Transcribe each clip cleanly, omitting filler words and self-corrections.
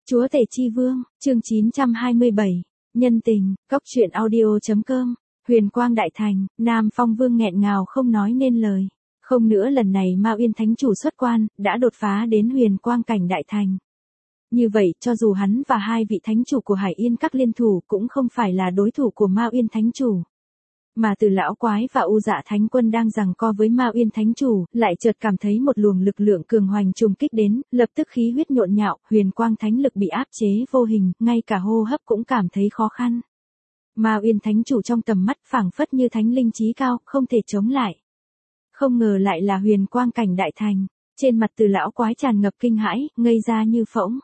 Chúa Tể Chi Vương, chương 927, nhân tình, cốc truyện audio.com, Huyền Quang Đại Thành, Nam Phong Vương nghẹn ngào không nói nên lời. Không nữa lần này Mao Yên Thánh Chủ xuất quan, đã đột phá đến Huyền Quang Cảnh Đại Thành. Như vậy, cho dù hắn và hai vị Thánh Chủ của Hải Yên Các liên thủ cũng không phải là đối thủ của Mao Yên Thánh Chủ. Mà Từ Lão Quái và U Dạ Thánh Quân đang giằng co với Mao Yên Thánh Chủ, lại chợt cảm thấy một luồng lực lượng cường hoành trùng kích đến, lập tức khí huyết nhộn nhạo, huyền quang thánh lực bị áp chế vô hình, ngay cả hô hấp cũng cảm thấy khó khăn. Mao Yên Thánh Chủ trong tầm mắt phảng phất như thánh linh trí cao, không thể chống lại. Không ngờ lại là Huyền Quang Cảnh Đại Thành, trên mặt Từ Lão Quái tràn ngập kinh hãi, ngây ra như phỗng.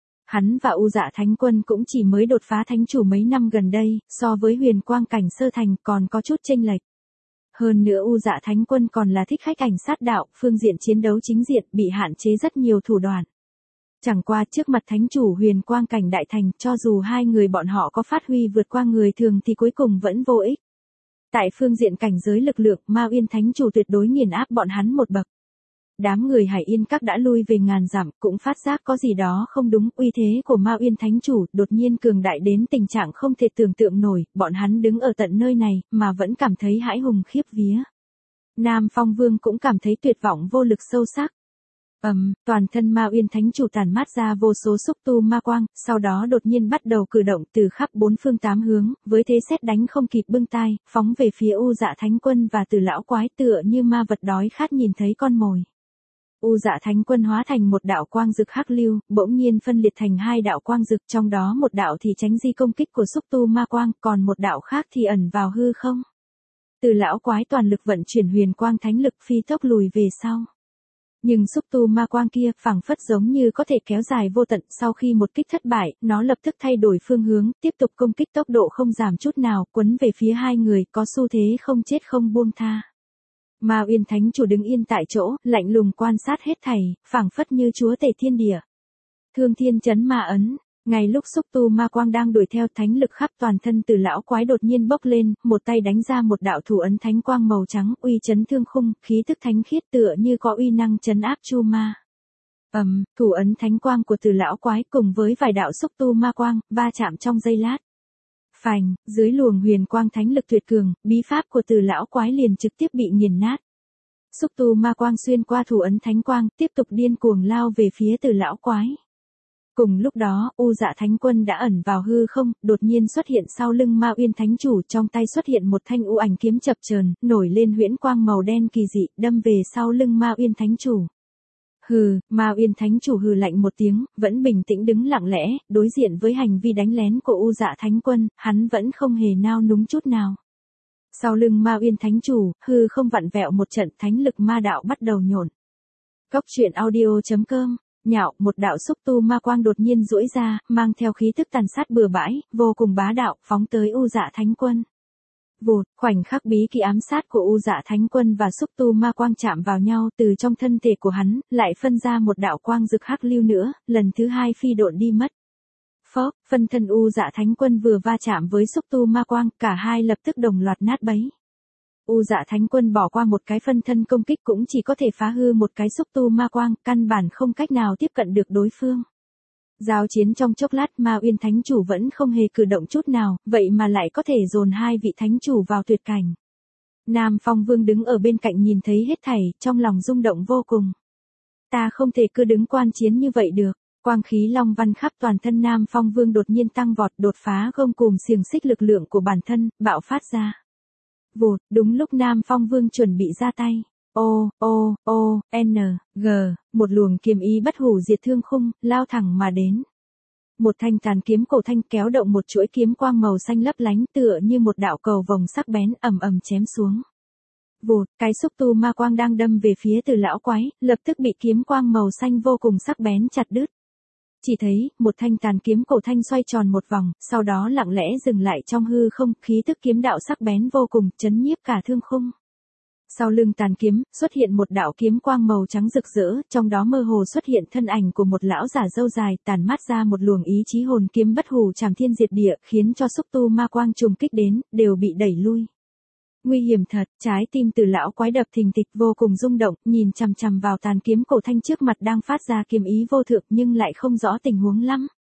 Hắn và U Dạ Thánh Quân cũng chỉ mới đột phá Thánh Chủ mấy năm gần đây, so với Huyền Quang Cảnh Sơ Thành còn có chút chênh lệch. Hơn nữa U Dạ Thánh Quân còn là thích khách cảnh sát đạo, phương diện chiến đấu chính diện bị hạn chế rất nhiều thủ đoạn. Chẳng qua trước mặt Thánh Chủ Huyền Quang Cảnh Đại Thành, cho dù hai người bọn họ có phát huy vượt qua người thường thì cuối cùng vẫn vô ích. Tại phương diện cảnh giới lực lượng, Mao Yên Thánh Chủ tuyệt đối nghiền áp bọn hắn một bậc. Đám người Hải Yên Các đã lui về ngàn dặm, cũng phát giác có gì đó không đúng, uy thế của Mao Yên Thánh Chủ đột nhiên cường đại đến tình trạng không thể tưởng tượng nổi, bọn hắn đứng ở tận nơi này, mà vẫn cảm thấy hãi hùng khiếp vía. Nam Phong Vương cũng cảm thấy tuyệt vọng vô lực sâu sắc. Toàn thân Mao Yên Thánh Chủ tản mát ra vô số xúc tu ma quang, sau đó đột nhiên bắt đầu cử động từ khắp bốn phương tám hướng, với thế sét đánh không kịp bưng tai, phóng về phía U Dạ Thánh Quân và Từ Lão Quái tựa như ma vật đói khát nhìn thấy con mồi. U Dạ Thánh Quân hóa thành một đạo quang dực hắc lưu, bỗng nhiên phân liệt thành hai đạo quang dực, trong đó một đạo thì tránh di công kích của xúc tu ma quang, còn một đạo khác thì ẩn vào hư không. Từ Lão Quái toàn lực vận chuyển huyền quang thánh lực phi tốc lùi về sau. Nhưng xúc tu ma quang kia phảng phất giống như có thể kéo dài vô tận, sau khi một kích thất bại, nó lập tức thay đổi phương hướng, tiếp tục công kích tốc độ không giảm chút nào, quấn về phía hai người, có xu thế không chết không buông tha. Mao Yên Thánh Chủ đứng yên tại chỗ, lạnh lùng quan sát hết thảy, phảng phất như chúa tể thiên địa. Thương Thiên Chấn Ma Ấn, ngay lúc xúc tu ma quang đang đuổi theo, thánh lực khắp toàn thân Từ Lão Quái đột nhiên bốc lên, một tay đánh ra một đạo thủ ấn thánh quang màu trắng, uy chấn thương khung, khí tức thánh khiết tựa như có uy năng trấn áp chu ma. Thủ ấn thánh quang của Từ Lão Quái cùng với vài đạo xúc tu ma quang, va chạm trong giây lát. Phành, dưới luồng huyền quang thánh lực tuyệt cường, bí pháp của Từ Lão Quái liền trực tiếp bị nghiền nát. Xúc tu ma quang xuyên qua thủ ấn thánh quang, tiếp tục điên cuồng lao về phía Từ Lão Quái. Cùng lúc đó, U Dạ Thánh Quân đã ẩn vào hư không, đột nhiên xuất hiện sau lưng Mao Yên Thánh Chủ, trong tay xuất hiện một thanh u ảnh kiếm chập chờn, nổi lên huyễn quang màu đen kỳ dị, đâm về sau lưng Mao Yên Thánh Chủ. Hừ, Mao Yên Thánh Chủ hừ lạnh một tiếng, vẫn bình tĩnh đứng lặng lẽ, đối diện với hành vi đánh lén của U Dạ Thánh Quân, hắn vẫn không hề nao núng chút nào. Sau lưng Mao Yên Thánh Chủ, hư không vặn vẹo một trận, thánh lực ma đạo bắt đầu nhổn. Cốc truyện audio.com, nhạo, một đạo xúc tu ma quang đột nhiên duỗi ra, mang theo khí tức tàn sát bừa bãi, vô cùng bá đạo, phóng tới U Dạ Thánh Quân. Vụt, khoảnh khắc bí kỳ ám sát của U Dạ Thánh Quân và xúc tu ma quang chạm vào nhau, từ trong thân thể của hắn, lại phân ra một đạo quang rực hắc lưu nữa, lần thứ hai phi độn đi mất. Phốc, phân thân U Dạ Thánh Quân vừa va chạm với xúc tu ma quang, cả hai lập tức đồng loạt nát bấy. U Dạ Thánh Quân bỏ qua một cái phân thân công kích cũng chỉ có thể phá hư một cái xúc tu ma quang, căn bản không cách nào tiếp cận được đối phương. Giao chiến trong chốc lát, Mao Yên Thánh Chủ vẫn không hề cử động chút nào, vậy mà lại có thể dồn hai vị Thánh Chủ vào tuyệt cảnh. Nam Phong Vương đứng ở bên cạnh nhìn thấy hết thảy, trong lòng rung động vô cùng. Ta không thể cứ đứng quan chiến như vậy được. Quang khí long văn khắp toàn thân Nam Phong Vương đột nhiên tăng vọt, đột phá gông cùm xiềng xích lực lượng của bản thân, bạo phát ra. Vụt, đúng lúc Nam Phong Vương chuẩn bị ra tay. Một luồng kiếm ý bất hủ diệt thương khung, lao thẳng mà đến. Một thanh tàn kiếm cổ thanh kéo động một chuỗi kiếm quang màu xanh lấp lánh tựa như một đạo cầu vồng sắc bén ầm ầm chém xuống. Vụt, cái xúc tu ma quang đang đâm về phía Từ Lão Quái, lập tức bị kiếm quang màu xanh vô cùng sắc bén chặt đứt. Chỉ thấy, một thanh tàn kiếm cổ thanh xoay tròn một vòng, sau đó lặng lẽ dừng lại trong hư không, khí tức kiếm đạo sắc bén vô cùng, chấn nhiếp cả thương khung. Sau lưng tàn kiếm, xuất hiện một đạo kiếm quang màu trắng rực rỡ, trong đó mơ hồ xuất hiện thân ảnh của một lão giả râu dài, tản mát ra một luồng ý chí hồn kiếm bất hủ trảm thiên diệt địa, khiến cho xúc tu ma quang trùng kích đến, đều bị đẩy lui. Nguy hiểm thật, trái tim Từ Lão Quái đập thình thịch vô cùng rung động, nhìn chằm chằm vào tàn kiếm cổ thanh trước mặt đang phát ra kiếm ý vô thượng nhưng lại không rõ tình huống lắm.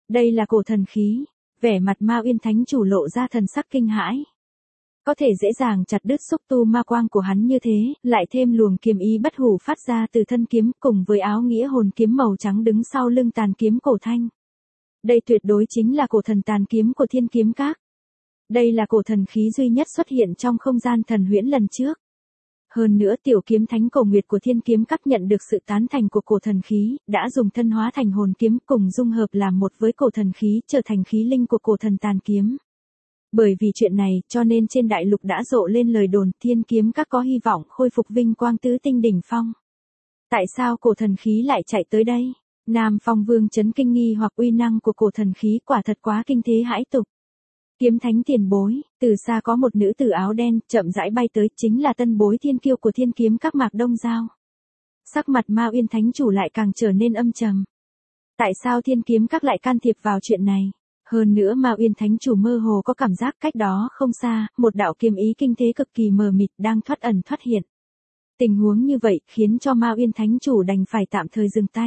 Đây là cổ thần khí. Vẻ mặt Ma Uyên Thánh Chủ lộ ra thần sắc kinh hãi. Có thể dễ dàng chặt đứt xúc tu ma quang của hắn như thế, lại thêm luồng kiếm ý bất hủ phát ra từ thân kiếm cùng với áo nghĩa hồn kiếm màu trắng đứng sau lưng tàn kiếm cổ thanh. Đây tuyệt đối chính là cổ thần tàn kiếm của Thiên Kiếm Các. Đây là cổ thần khí duy nhất xuất hiện trong không gian thần huyễn lần trước. Hơn nữa tiểu kiếm thánh cổ nguyệt của Thiên Kiếm Các nhận được sự tán thành của cổ thần khí, đã dùng thân hóa thành hồn kiếm cùng dung hợp làm một với cổ thần khí trở thành khí linh của cổ thần tàn kiếm. Bởi vì chuyện này cho nên trên đại lục đã rộ lên lời đồn Thiên Kiếm Các có hy vọng khôi phục vinh quang tứ tinh đỉnh phong. Tại sao cổ thần khí lại chạy tới đây? Nam Phong Vương chấn kinh nghi hoặc uy năng của cổ thần khí quả thật quá kinh thế hãi tục. Kiếm thánh tiền bối, từ xa có một nữ tử áo đen chậm rãi bay tới, chính là tân bối thiên kiêu của Thiên Kiếm Các Mạc Đông Giao. Sắc mặt Ma Uyên Thánh Chủ lại càng trở nên âm trầm. Tại sao Thiên Kiếm Các lại can thiệp vào chuyện này? Hơn nữa Ma Uyên Thánh Chủ mơ hồ có cảm giác cách đó không xa, một đạo kiếm ý kinh thế cực kỳ mờ mịt đang thoát ẩn thoát hiện. Tình huống như vậy khiến cho Ma Uyên Thánh Chủ đành phải tạm thời dừng tay.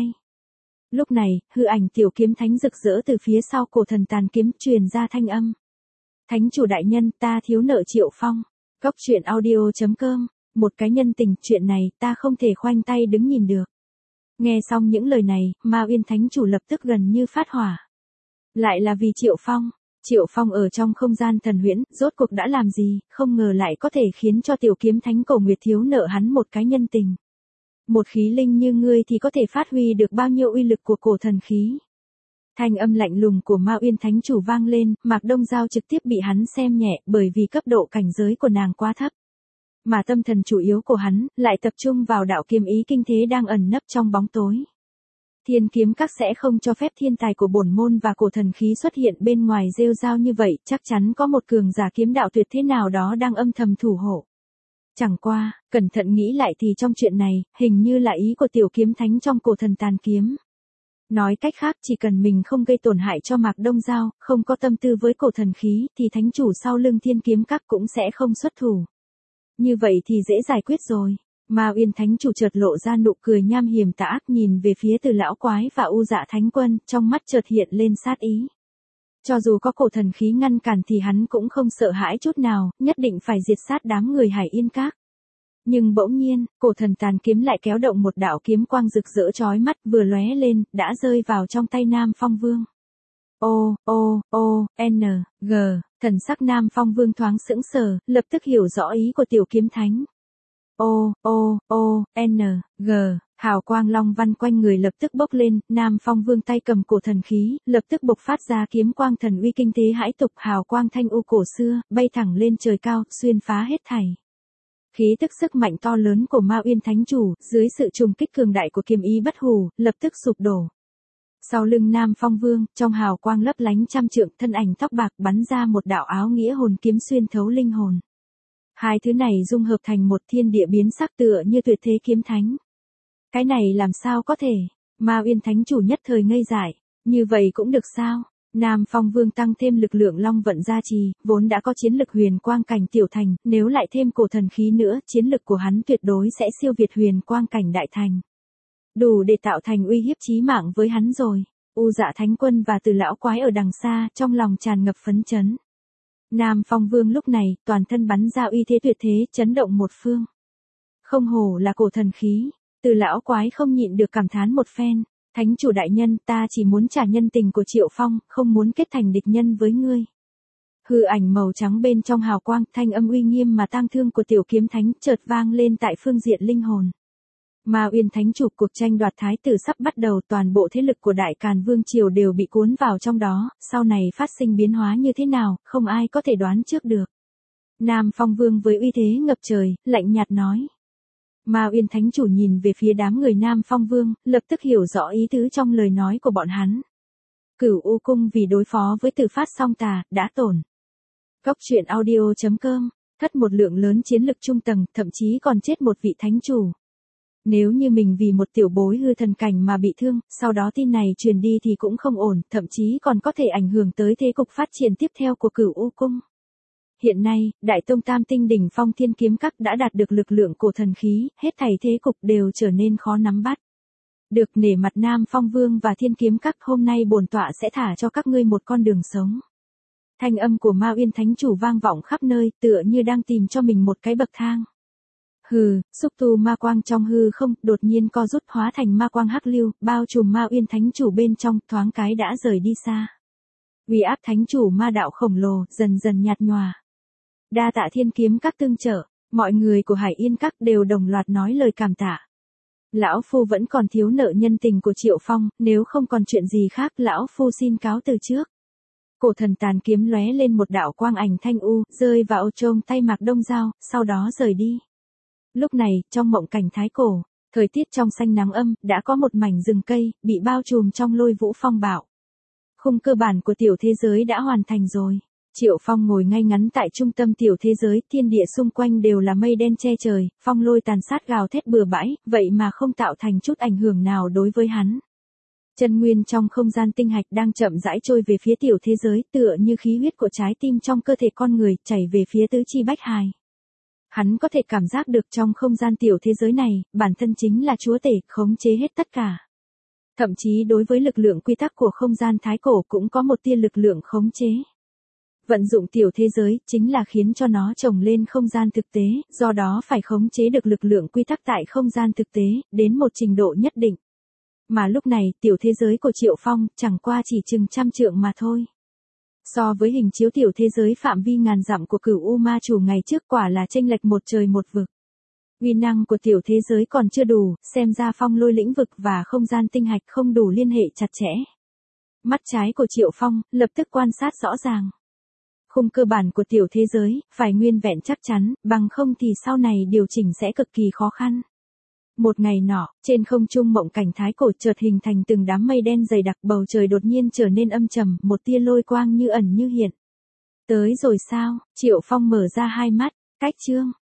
Lúc này, hư ảnh tiểu kiếm thánh rực rỡ từ phía sau cổ thần tàn kiếm truyền ra thanh âm. Thánh chủ đại nhân, ta thiếu nợ Triệu Phong. Cốc truyện audio.com. Một cái nhân tình, chuyện này ta không thể khoanh tay đứng nhìn được. Nghe xong những lời này, Ma Uyên Thánh Chủ lập tức gần như phát hỏa. Lại là vì Triệu Phong. Triệu Phong ở trong không gian thần huyễn, rốt cuộc đã làm gì, không ngờ lại có thể khiến cho tiểu kiếm thánh cổ nguyệt thiếu nợ hắn một cái nhân tình. Một khí linh như ngươi thì có thể phát huy được bao nhiêu uy lực của cổ thần khí. Thanh âm lạnh lùng của Ma Uyên Thánh Chủ vang lên, Mạc Đông Giao trực tiếp bị hắn xem nhẹ bởi vì cấp độ cảnh giới của nàng quá thấp. Mà tâm thần chủ yếu của hắn lại tập trung vào đạo kiếm ý kinh thế đang ẩn nấp trong bóng tối. Thiên Kiếm Các sẽ không cho phép thiên tài của bổn môn và cổ thần khí xuất hiện bên ngoài rêu rao như vậy, chắc chắn có một cường giả kiếm đạo tuyệt thế nào đó đang âm thầm thủ hộ. Chẳng qua, cẩn thận nghĩ lại thì trong chuyện này, hình như là ý của tiểu kiếm thánh trong cổ thần tàn kiếm. Nói cách khác chỉ cần mình không gây tổn hại cho Mạc Đông Giao, không có tâm tư với cổ thần khí, thì thánh chủ sau lưng Thiên Kiếm Các cũng sẽ không xuất thủ. Như vậy thì dễ giải quyết rồi. Ma Uyên Thánh Chủ chợt lộ ra nụ cười nham hiểm tà ác nhìn về phía Từ Lão Quái và U Dạ Thánh Quân, trong mắt chợt hiện lên sát ý. Cho dù có cổ thần khí ngăn cản thì hắn cũng không sợ hãi chút nào, nhất định phải diệt sát đám người Hải Yên Các. Nhưng bỗng nhiên, cổ thần tàn kiếm lại kéo động một đạo kiếm quang rực rỡ chói mắt vừa lóe lên, đã rơi vào trong tay Nam Phong Vương. N, G, thần sắc Nam Phong Vương thoáng sững sờ, lập tức hiểu rõ ý của tiểu kiếm thánh. N, G, hào quang long văn quanh người lập tức bốc lên, Nam Phong Vương tay cầm cổ thần khí, lập tức bộc phát ra kiếm quang thần uy kinh thế hãi tục, hào quang thanh u cổ xưa, bay thẳng lên trời cao, xuyên phá hết thảy. Khí tức sức mạnh to lớn của Ma Uyên Thánh Chủ, dưới sự trùng kích cường đại của kiếm ý bất hủ, lập tức sụp đổ. Sau lưng Nam Phong Vương, trong hào quang lấp lánh trăm trượng, thân ảnh tóc bạc bắn ra một đạo áo nghĩa hồn kiếm xuyên thấu linh hồn. Hai thứ này dung hợp thành một thiên địa biến sắc tựa như tuyệt thế kiếm thánh. Cái này làm sao có thể? Ma Uyên Thánh Chủ nhất thời ngây dại. Như vậy cũng được sao? Nam Phong Vương tăng thêm lực lượng long vận gia trì, vốn đã có chiến lực huyền quang cảnh tiểu thành, nếu lại thêm cổ thần khí nữa, chiến lực của hắn tuyệt đối sẽ siêu việt huyền quang cảnh đại thành. Đủ để tạo thành uy hiếp chí mạng với hắn rồi. U Dạ Thánh Quân và Từ Lão Quái ở đằng xa, trong lòng tràn ngập phấn chấn. Nam Phong Vương lúc này, toàn thân bắn ra uy thế tuyệt thế, chấn động một phương. Không hổ là cổ thần khí, Từ Lão Quái không nhịn được cảm thán một phen. Thánh chủ đại nhân, ta chỉ muốn trả nhân tình của Triệu Phong, không muốn kết thành địch nhân với ngươi. Hư ảnh màu trắng bên trong hào quang, thanh âm uy nghiêm mà tang thương của tiểu kiếm thánh chợt vang lên tại phương diện linh hồn. Ma Uyên Thánh Chủ, cuộc tranh đoạt thái tử sắp bắt đầu, toàn bộ thế lực của Đại Càn Vương triều đều bị cuốn vào trong đó, sau này phát sinh biến hóa như thế nào, không ai có thể đoán trước được. Nam Phong Vương với uy thế ngập trời, lạnh nhạt nói. Ma Uyên Thánh Chủ nhìn về phía đám người Nam Phong Vương, lập tức hiểu rõ ý tứ trong lời nói của bọn hắn. Cửu U Cung vì đối phó với Từ Phát Song Tà, đã tổn. Cốc truyện audio.com, thất một lượng lớn chiến lực trung tầng, thậm chí còn chết một vị thánh chủ. Nếu như mình vì một tiểu bối hư thần cảnh mà bị thương, sau đó tin này truyền đi thì cũng không ổn, thậm chí còn có thể ảnh hưởng tới thế cục phát triển tiếp theo của Cửu U Cung. Hiện nay, Đại Tông Tam Tinh đỉnh phong Thiên Kiếm Các đã đạt được lực lượng cổ thần khí, hết thảy thế cục đều trở nên khó nắm bắt. Được nể mặt Nam Phong Vương và Thiên Kiếm Các, hôm nay bổn tọa sẽ thả cho các ngươi một con đường sống. Thanh âm của Ma Uyên Thánh Chủ vang vọng khắp nơi, tựa như đang tìm cho mình một cái bậc thang. Hừ, xúc tu ma quang trong hư không, đột nhiên co rút hóa thành ma quang hắc lưu, bao trùm Ma Uyên Thánh Chủ bên trong, thoáng cái đã rời đi xa. Uy áp Thánh Chủ ma đạo khổng lồ, dần dần nhạt nhòa. Đa tạ Thiên Kiếm Các tương trợ, mọi người của Hải Yên Các đều đồng loạt nói lời cảm tạ. Lão Phu vẫn còn thiếu nợ nhân tình của Triệu Phong, nếu không còn chuyện gì khác, Lão Phu xin cáo từ trước. Cổ thần tàn kiếm lóe lên một đạo quang ảnh thanh u, rơi vào trong tay Mạc Đông Giao, sau đó rời đi. Lúc này, trong mộng cảnh thái cổ, thời tiết trong xanh nắng âm, đã có một mảnh rừng cây, bị bao trùm trong lôi vũ phong bạo. Khung cơ bản của tiểu thế giới đã hoàn thành rồi. Triệu Phong ngồi ngay ngắn tại trung tâm tiểu thế giới, thiên địa xung quanh đều là mây đen che trời, phong lôi tàn sát gào thét bừa bãi, vậy mà không tạo thành chút ảnh hưởng nào đối với hắn. Chân nguyên trong không gian tinh hạch đang chậm rãi trôi về phía tiểu thế giới, tựa như khí huyết của trái tim trong cơ thể con người, chảy về phía tứ chi bách hài. Hắn có thể cảm giác được trong không gian tiểu thế giới này, bản thân chính là chúa tể, khống chế hết tất cả. Thậm chí đối với lực lượng quy tắc của không gian thái cổ cũng có một tia lực lượng khống chế. Vận dụng tiểu thế giới, chính là khiến cho nó trồng lên không gian thực tế, do đó phải khống chế được lực lượng quy tắc tại không gian thực tế, đến một trình độ nhất định. Mà lúc này, tiểu thế giới của Triệu Phong, chẳng qua chỉ chừng trăm trượng mà thôi. So với hình chiếu tiểu thế giới phạm vi ngàn dặm của Cửu U Ma Chủ ngày trước, quả là chênh lệch một trời một vực. Uy năng của tiểu thế giới còn chưa đủ, xem ra phong lôi lĩnh vực và không gian tinh hạch không đủ liên hệ chặt chẽ. Mắt trái của Triệu Phong, lập tức quan sát rõ ràng. Khung cơ bản của tiểu thế giới, phải nguyên vẹn chắc chắn, bằng không thì sau này điều chỉnh sẽ cực kỳ khó khăn. Một ngày nọ, trên không trung mộng cảnh thái cổ chợt hình thành từng đám mây đen dày đặc, bầu trời đột nhiên trở nên âm trầm, một tia lôi quang như ẩn như hiện. Tới rồi sao? Triệu Phong mở ra hai mắt, cách chương.